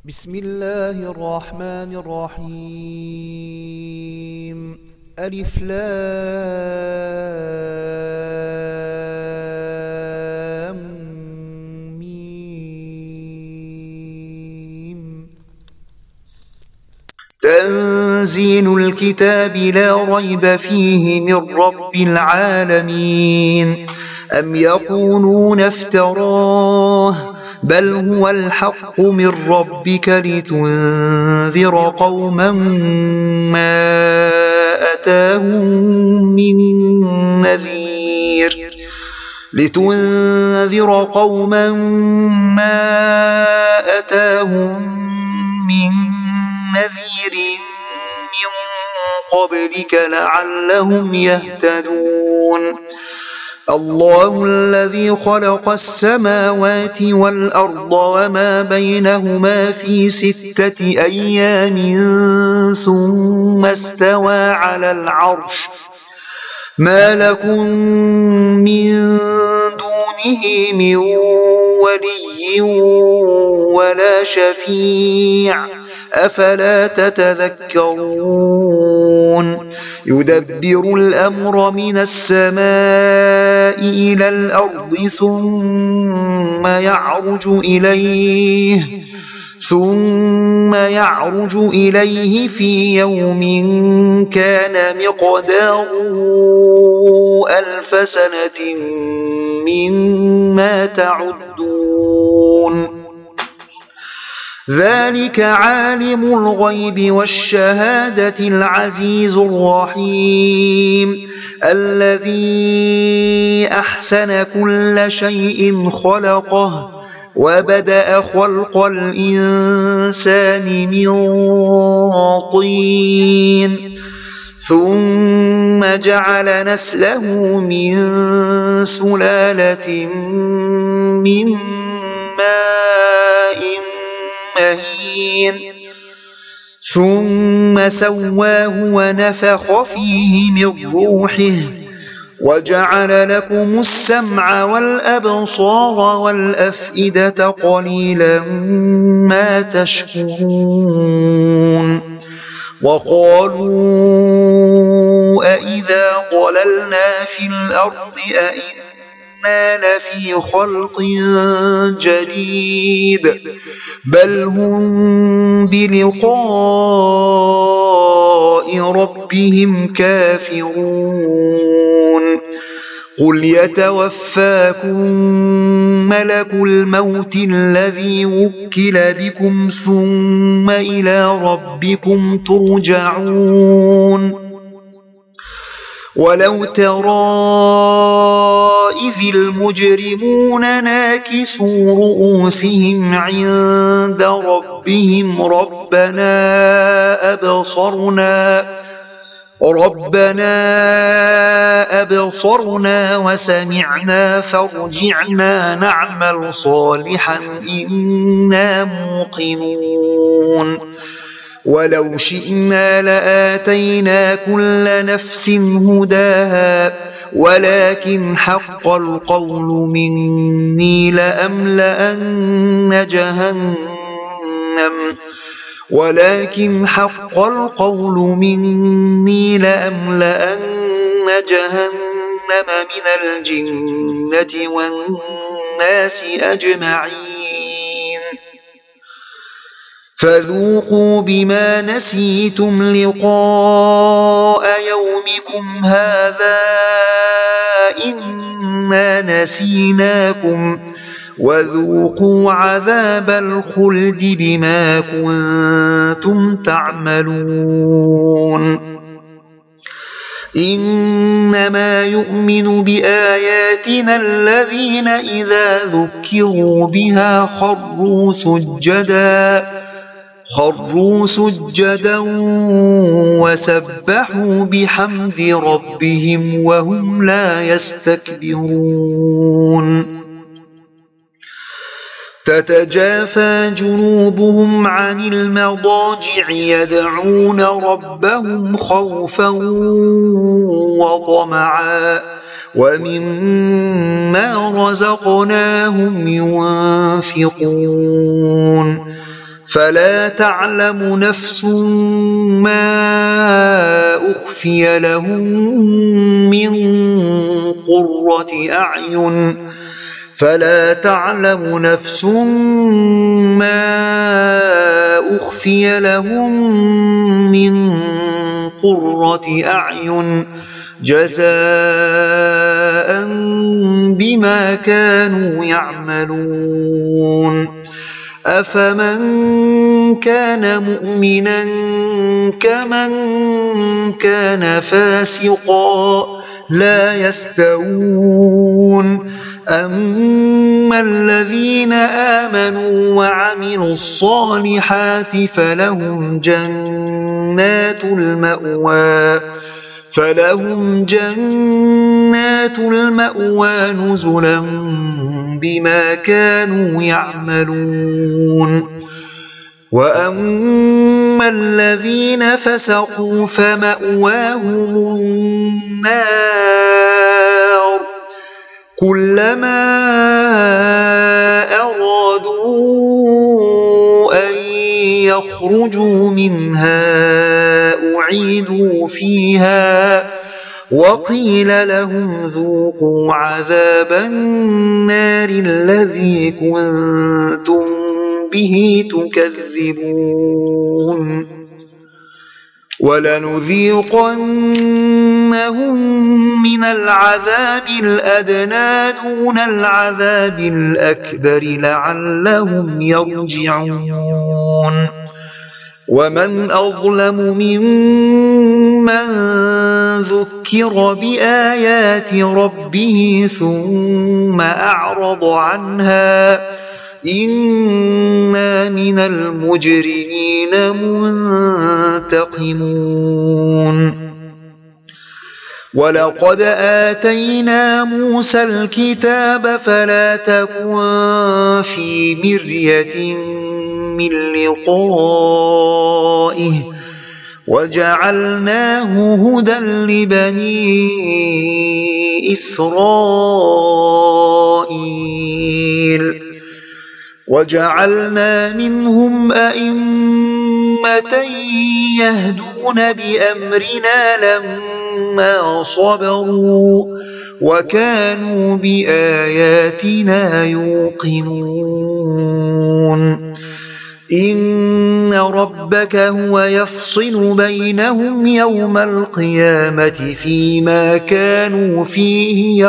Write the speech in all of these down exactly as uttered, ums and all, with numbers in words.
بسم الله الرحمن الرحيم ألف لام ميم. تنزيل الكتاب لا ريب فيه من رب العالمين. أم يقولون افتراه بل هو الحق من ربك لتنذر قوما ما أتاهم من نذير لتنذر قوما ما أتاهم من نذير من قبلك لعلهم يهتدون. الله الذي خلق السماوات والأرض وما بينهما في ستة أيام ثم استوى على العرش ما لكم من دونه من ولي ولا شفيع أفلا تتذكرون. يدبر الأمر من السماء إلى الأرض ثم يعرج إليه ثم يعرج إليه في يوم كان مقداره ألف سنة مما تعدون. ذلك عالم الغيب والشهادة العزيز الرحيم الذي أحسن كل شيء خلقه وبدأ خلق الإنسان من طين ثم جعل نسله من سلالة من ماء مهين ثم سواه ونفخ فيه من روحه وجعل لكم السمع والأبصار والأفئدة قليلا ما تشكرون. وقالوا أإذا ضللنا في الأرض أإنا لفي خلق جديد بل هم بلقاء ربهم كافرون. قل يتوفاكم ملك الموت الذي وكل بكم ثم إلى ربكم ترجعون. ولو ترى إذ المجرمون ناكسوا رؤوسهم عند ربهم ربنا أبصرنا ربنا أبصرنا وسمعنا فارجعنا نعمل صالحا إنا موقنون. ولو شئنا لآتينا كل نفس هداها ولكن حق القول مني لأملأن جهنم ولكن حق القول مني لأملأن جهنم من الجنة والناس أجمعين. فذوقوا بما نسيتم لقاء يومكم هذا إنا نسيناكم وذوقوا عذاب الخلد بما كنتم تعملون. إنما يؤمن بآياتنا الذين إذا ذكروا بها خروا سجدا خروا سجدا وسبحوا بحمد ربهم وهم لا يستكبرون. تتجافى جنوبهم عن المضاجع يدعون ربهم خوفا وطمعا ومما رزقناهم ينفقون فلا تعلم نفس ما أخفي لهم من قرة أعين فلا تعلم نفس ما أخفي لهم من قرة أعين جزاء بما كانوا يعملون أفمن كان مؤمنا كمن كان فاسقا لا يستوون أما الذين آمنوا وعملوا الصالحات فلهم جنات المأوى فلهم جنات المأوى نزلا بما كانوا يعملون وأما الذين فسقوا فمأواهم النار كلما أرادوا أن يخرجوا منها أعيدوا فيها وقيل لهم ذوقوا عذاب النار الذي كنتم به تكذبون ولنذيقنهم من العذاب الأدنى دون العذاب الأكبر لعلهم يرجعون ومن أظلم ممن ذكر بآيات ربه ثم أعرض عنها إنا من المجرمين منتقمون ولقد آتينا موسى الكتاب فلا تكن في مرية من لقائه وجعلناه هدى لبني إسرائيل وجعلنا منهم أئمة يهدون بأمرنا لما صبروا وكانوا بآياتنا يوقنون إن ربك هو يفصل بينهم يوم القيامة فيما كانوا فيه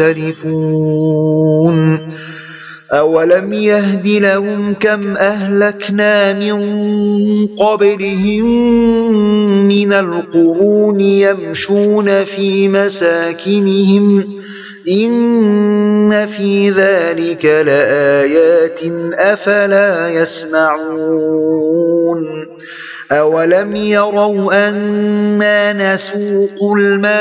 يختلفون أولم يهد لهم كم أهلكنا من قبلهم من القرون يمشون في مساكنهم إن في ذلك لآيات أفلا يسمعون أولم يروا أنا نسوق الماء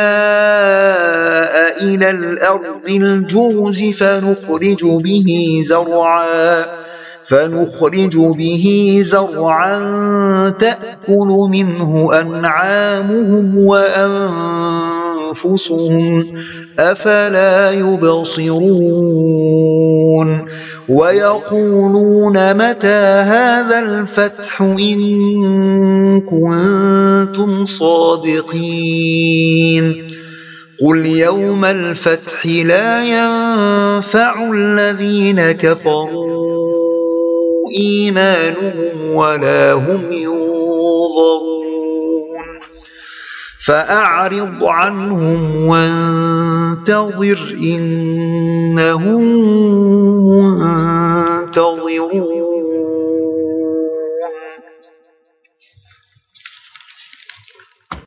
إلى الأرض الجرز فنخرج به زرعا فنخرج به زرعا تأكل منه أنعامهم وأنفسهم أفلا يبصرون ويقولون متى هذا الفتح إن كنتم صادقين قل يوم الفتح لا ينفع الذين كفروا إيمانهم ولا هم ينظرون فأعرض عنهم وانتظر إنهم